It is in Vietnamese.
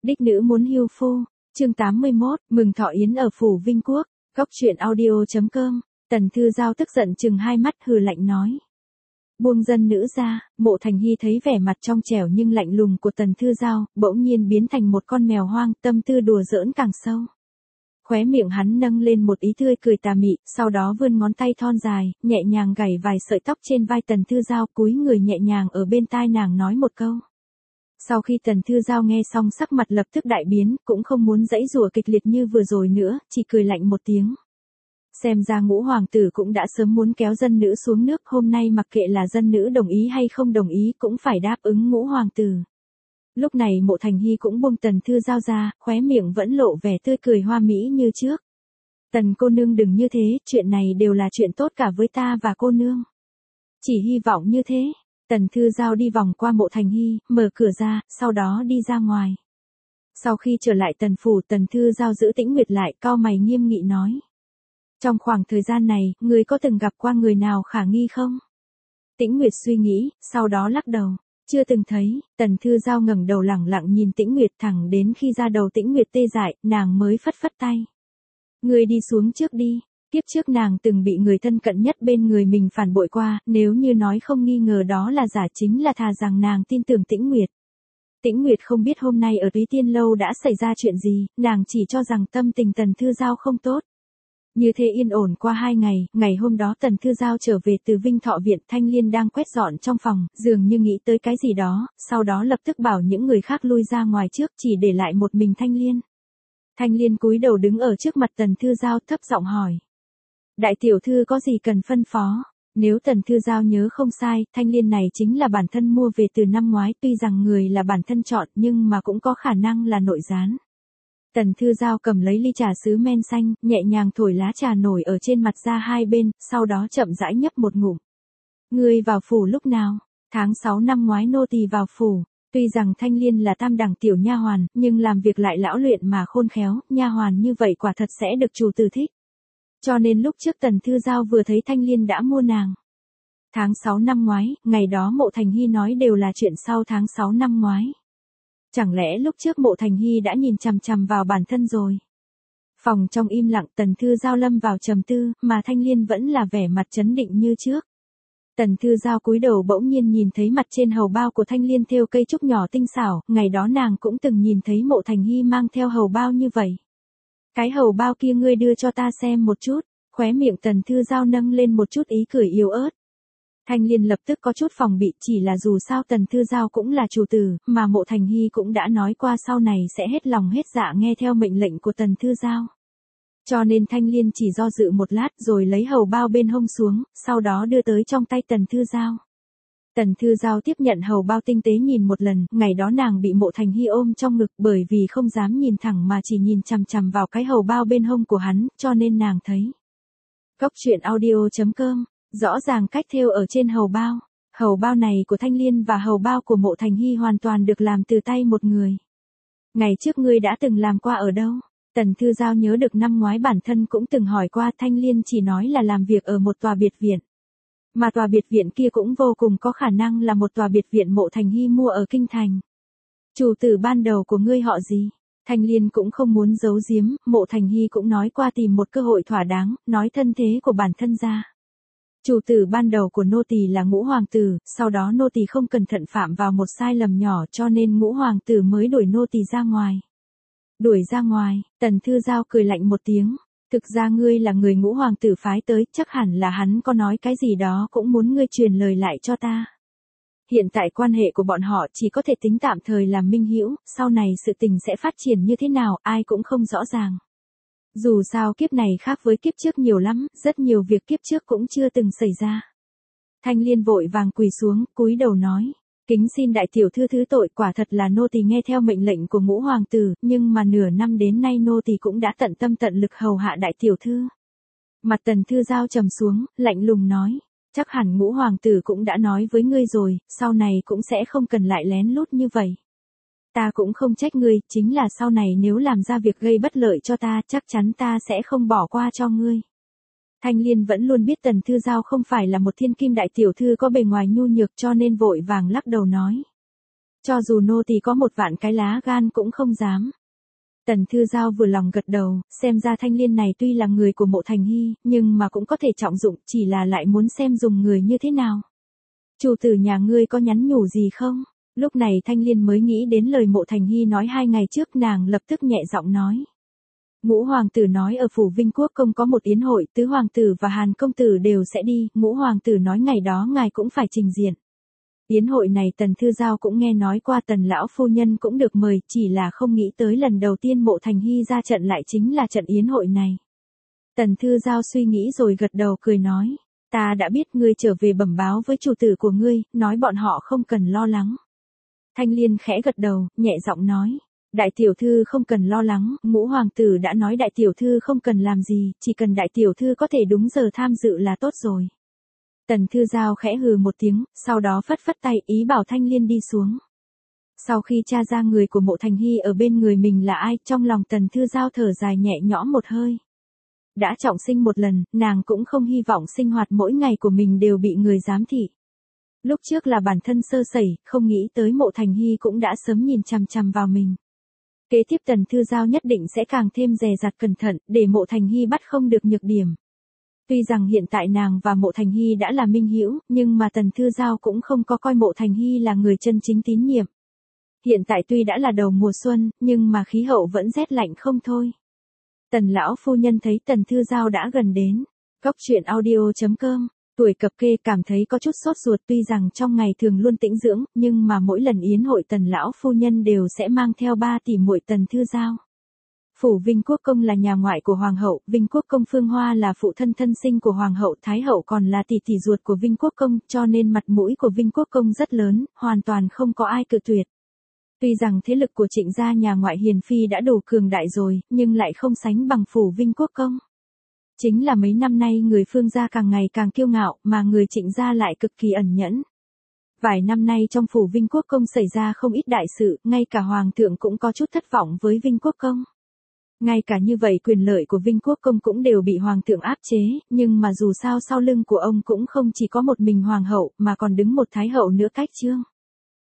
Đích nữ muốn hưu phu, chương 81, mừng thọ yến ở phủ Vinh Quốc, góc truyện audio.com, Tần Thư Giao tức giận chừng hai mắt hừ lạnh nói. Buông dân nữ ra, Mộ Thành Hy thấy vẻ mặt trong trẻo nhưng lạnh lùng của Tần Thư Giao, bỗng nhiên biến thành một con mèo hoang, tâm tư đùa giỡn càng sâu. Khóe miệng hắn nâng lên một ý tươi cười tà mị, sau đó vươn ngón tay thon dài, nhẹ nhàng gảy vài sợi tóc trên vai Tần Thư Giao, cúi người nhẹ nhàng ở bên tai nàng nói một câu. Sau khi Tần Thư Giao nghe xong sắc mặt lập tức đại biến, cũng không muốn giãy giụa kịch liệt như vừa rồi nữa, chỉ cười lạnh một tiếng. Xem ra Ngũ hoàng tử cũng đã sớm muốn kéo dân nữ xuống nước, hôm nay mặc kệ là dân nữ đồng ý hay không đồng ý cũng phải đáp ứng Ngũ hoàng tử. Lúc này Mộ Thành Hy cũng buông Tần Thư Giao ra, khóe miệng vẫn lộ vẻ tươi cười hoa mỹ như trước. Tần cô nương đừng như thế, chuyện này đều là chuyện tốt cả với ta và cô nương. Chỉ hy vọng như thế. Tần Thư Giao đi vòng qua Mộ Thành Hy, mở cửa ra, sau đó đi ra ngoài. Sau khi trở lại Tần phủ, Tần Thư Giao giữ Tĩnh Nguyệt lại, cau mày nghiêm nghị nói. Trong khoảng thời gian này, ngươi có từng gặp qua người nào khả nghi không? Tĩnh Nguyệt suy nghĩ, sau đó lắc đầu. Chưa từng thấy. Tần Thư Giao ngẩng đầu lẳng lặng nhìn Tĩnh Nguyệt, thẳng đến khi da đầu Tĩnh Nguyệt tê dại, nàng mới phất phất tay. Ngươi đi xuống trước đi. Tiếp trước nàng từng bị người thân cận nhất bên người mình phản bội qua, nếu như nói không nghi ngờ đó là giả chính là thà rằng nàng tin tưởng Tĩnh Nguyệt. Tĩnh Nguyệt không biết hôm nay ở Túy Tiên Lâu đã xảy ra chuyện gì, nàng chỉ cho rằng tâm tình Tần Thư Giao không tốt. Như thế yên ổn qua 2 ngày, ngày hôm đó Tần Thư Giao trở về từ Vinh Thọ Viện, Thanh Liên đang quét dọn trong phòng, dường như nghĩ tới cái gì đó, sau đó lập tức bảo những người khác lui ra ngoài trước, chỉ để lại một mình Thanh Liên. Thanh Liên cúi đầu đứng ở trước mặt Tần Thư Giao thấp giọng hỏi. Đại tiểu thư có gì cần phân phó? Nếu Tần Thư Giao nhớ không sai, Thanh Liên này chính là bản thân mua về từ năm ngoái, tuy rằng người là bản thân chọn nhưng mà cũng có khả năng là nội gián. Tần Thư Giao cầm lấy ly trà sứ men xanh, nhẹ nhàng thổi lá trà nổi ở trên mặt ra hai bên, sau đó chậm rãi nhấp một ngụm. Ngươi vào phủ lúc nào? Tháng 6 năm ngoái nô tỳ vào phủ. Tuy rằng Thanh Liên là tam đẳng tiểu nha hoàn, nhưng làm việc lại lão luyện mà khôn khéo, nha hoàn như vậy quả thật sẽ được chủ tử thích. Cho nên lúc trước Tần Thư Giao vừa thấy Thanh Liên đã mua nàng. Tháng 6 năm ngoái, ngày đó Mộ Thành Hy nói đều là chuyện sau tháng 6 năm ngoái. Chẳng lẽ lúc trước Mộ Thành Hy đã nhìn chằm chằm vào bản thân rồi? Phòng trong im lặng, Tần Thư Giao lâm vào trầm tư, mà Thanh Liên vẫn là vẻ mặt trấn định như trước. Tần Thư Giao cúi đầu bỗng nhiên nhìn thấy mặt trên hầu bao của Thanh Liên thêu cây trúc nhỏ tinh xảo, ngày đó nàng cũng từng nhìn thấy Mộ Thành Hy mang theo hầu bao như vậy. Cái hầu bao kia ngươi đưa cho ta xem một chút, khóe miệng Tần Thư Giao nâng lên một chút ý cười yếu ớt. Thanh Liên lập tức có chút phòng bị, chỉ là dù sao Tần Thư Giao cũng là chủ tử, mà Mộ Thành Hy cũng đã nói qua sau này sẽ hết lòng hết dạ nghe theo mệnh lệnh của Tần Thư Giao. Cho nên Thanh Liên chỉ do dự một lát rồi lấy hầu bao bên hông xuống, sau đó đưa tới trong tay Tần Thư Giao. Tần Thư Giao tiếp nhận hầu bao tinh tế nhìn một lần, ngày đó nàng bị Mộ Thành Hy ôm trong ngực bởi vì không dám nhìn thẳng mà chỉ nhìn chằm chằm vào cái hầu bao bên hông của hắn, cho nên nàng thấy. Góc truyện audio.com, rõ ràng cách thêu ở trên hầu bao. Hầu bao này của Thanh Liên và hầu bao của Mộ Thành Hy hoàn toàn được làm từ tay một người. Ngày trước ngươi đã từng làm qua ở đâu? Tần Thư Giao nhớ được năm ngoái bản thân cũng từng hỏi qua, Thanh Liên chỉ nói là làm việc ở một tòa biệt viện. Mà tòa biệt viện kia cũng vô cùng có khả năng là một tòa biệt viện Mộ Thành Hy mua ở Kinh Thành. Chủ tử ban đầu của ngươi họ gì? Thanh Liên cũng không muốn giấu giếm, Mộ Thành Hy cũng nói qua tìm một cơ hội thỏa đáng, nói thân thế của bản thân ra. Chủ tử ban đầu của nô tỳ là Ngũ hoàng tử, sau đó nô tỳ không cẩn thận phạm vào một sai lầm nhỏ cho nên Ngũ hoàng tử mới đuổi nô tỳ ra ngoài. Đuổi ra ngoài? Tần Thư Giao cười lạnh một tiếng. Thực ra ngươi là người Ngũ hoàng tử phái tới, chắc hẳn là hắn có nói cái gì đó cũng muốn ngươi truyền lời lại cho ta. Hiện tại quan hệ của bọn họ chỉ có thể tính tạm thời làm minh hữu, sau này sự tình sẽ phát triển như thế nào ai cũng không rõ ràng. Dù sao kiếp này khác với kiếp trước nhiều lắm, rất nhiều việc kiếp trước cũng chưa từng xảy ra. Thanh Liên vội vàng quỳ xuống, cúi đầu nói. Kính xin đại tiểu thư thứ tội, quả thật là nô tỳ nghe theo mệnh lệnh của Ngũ hoàng tử, nhưng mà nửa năm đến nay nô tỳ cũng đã tận tâm tận lực hầu hạ đại tiểu thư. Mặt Tần Thư Giao trầm xuống, lạnh lùng nói. Chắc hẳn Ngũ hoàng tử cũng đã nói với ngươi rồi, sau này cũng sẽ không cần lại lén lút như vậy. Ta cũng không trách ngươi, chính là sau này nếu làm ra việc gây bất lợi cho ta, chắc chắn ta sẽ không bỏ qua cho ngươi. Thanh Liên vẫn luôn biết Tần Thư Giao không phải là một thiên kim đại tiểu thư có bề ngoài nhu nhược cho nên vội vàng lắc đầu nói. Cho dù nô tỳ có 1 vạn cái lá gan cũng không dám. Tần Thư Giao vừa lòng gật đầu, xem ra Thanh Liên này tuy là người của Mộ Thành Hy, nhưng mà cũng có thể trọng dụng, chỉ là lại muốn xem dùng người như thế nào. Chủ tử nhà ngươi có nhắn nhủ gì không? Lúc này Thanh Liên mới nghĩ đến lời Mộ Thành Hy nói 2 ngày trước, nàng lập tức nhẹ giọng nói. Ngũ hoàng tử nói ở phủ Vinh Quốc công có một yến hội, tứ hoàng tử và Hàn công tử đều sẽ đi, ngũ hoàng tử nói ngày đó ngài cũng phải trình diện. Yến hội này Tần Thư Giao cũng nghe nói qua, Tần lão phu nhân cũng được mời, chỉ là không nghĩ tới lần đầu tiên Mộ Thành Hy ra trận lại chính là trận yến hội này. Tần Thư Giao suy nghĩ rồi gật đầu cười nói, ta đã biết, ngươi trở về bẩm báo với chủ tử của ngươi, nói bọn họ không cần lo lắng. Thanh Liên khẽ gật đầu, nhẹ giọng nói, đại tiểu thư không cần lo lắng, ngũ hoàng tử đã nói đại tiểu thư không cần làm gì, chỉ cần đại tiểu thư có thể đúng giờ tham dự là tốt rồi. Tần Thư Giao khẽ hừ một tiếng, sau đó phất phất tay ý bảo Thanh Liên đi xuống. Sau khi tra ra người của Mộ Thành Hy ở bên người mình là ai, trong lòng Tần Thư Giao thở dài nhẹ nhõm một hơi. Đã trọng sinh một lần, nàng cũng không hy vọng sinh hoạt mỗi ngày của mình đều bị người giám thị. Lúc trước là bản thân sơ sẩy, không nghĩ tới Mộ Thành Hy cũng đã sớm nhìn chằm chằm vào mình. Kế tiếp Tần Thư Giao nhất định sẽ càng thêm dè dặt cẩn thận, để Mộ Thành Hy bắt không được nhược điểm. Tuy rằng hiện tại nàng và Mộ Thành Hy đã là minh hữu, nhưng mà Tần Thư Giao cũng không có coi Mộ Thành Hy là người chân chính tín nhiệm. Hiện tại tuy đã là đầu mùa xuân, nhưng mà khí hậu vẫn rét lạnh không thôi. Tần lão phu nhân thấy Tần Thư Giao đã gần đến. Cốc truyện audio.com, tuổi cập kê cảm thấy có chút sốt ruột, tuy rằng trong ngày thường luôn tĩnh dưỡng, nhưng mà mỗi lần yến hội Tần lão phu nhân đều sẽ mang theo 3 tỷ muội Tần Thư Giao. Phủ Vinh Quốc công là nhà ngoại của hoàng hậu, Vinh Quốc công Phương Hoa là phụ thân thân sinh của hoàng hậu, thái hậu còn là tỷ tỷ ruột của Vinh Quốc công, cho nên mặt mũi của Vinh Quốc công rất lớn, hoàn toàn không có ai cự tuyệt. Tuy rằng thế lực của Trịnh gia nhà ngoại hiền phi đã đủ cường đại rồi, nhưng lại không sánh bằng phủ Vinh Quốc công. Chính là mấy năm nay người Phương gia càng ngày càng kiêu ngạo, mà người Trịnh gia lại cực kỳ ẩn nhẫn. Vài năm nay trong phủ Vinh Quốc công xảy ra không ít đại sự, ngay cả hoàng thượng cũng có chút thất vọng với Vinh Quốc công. Ngay cả như vậy quyền lợi của Vinh Quốc công cũng đều bị hoàng thượng áp chế, nhưng mà dù sao sau lưng của ông cũng không chỉ có một mình hoàng hậu, mà còn đứng một thái hậu nữa cách chương.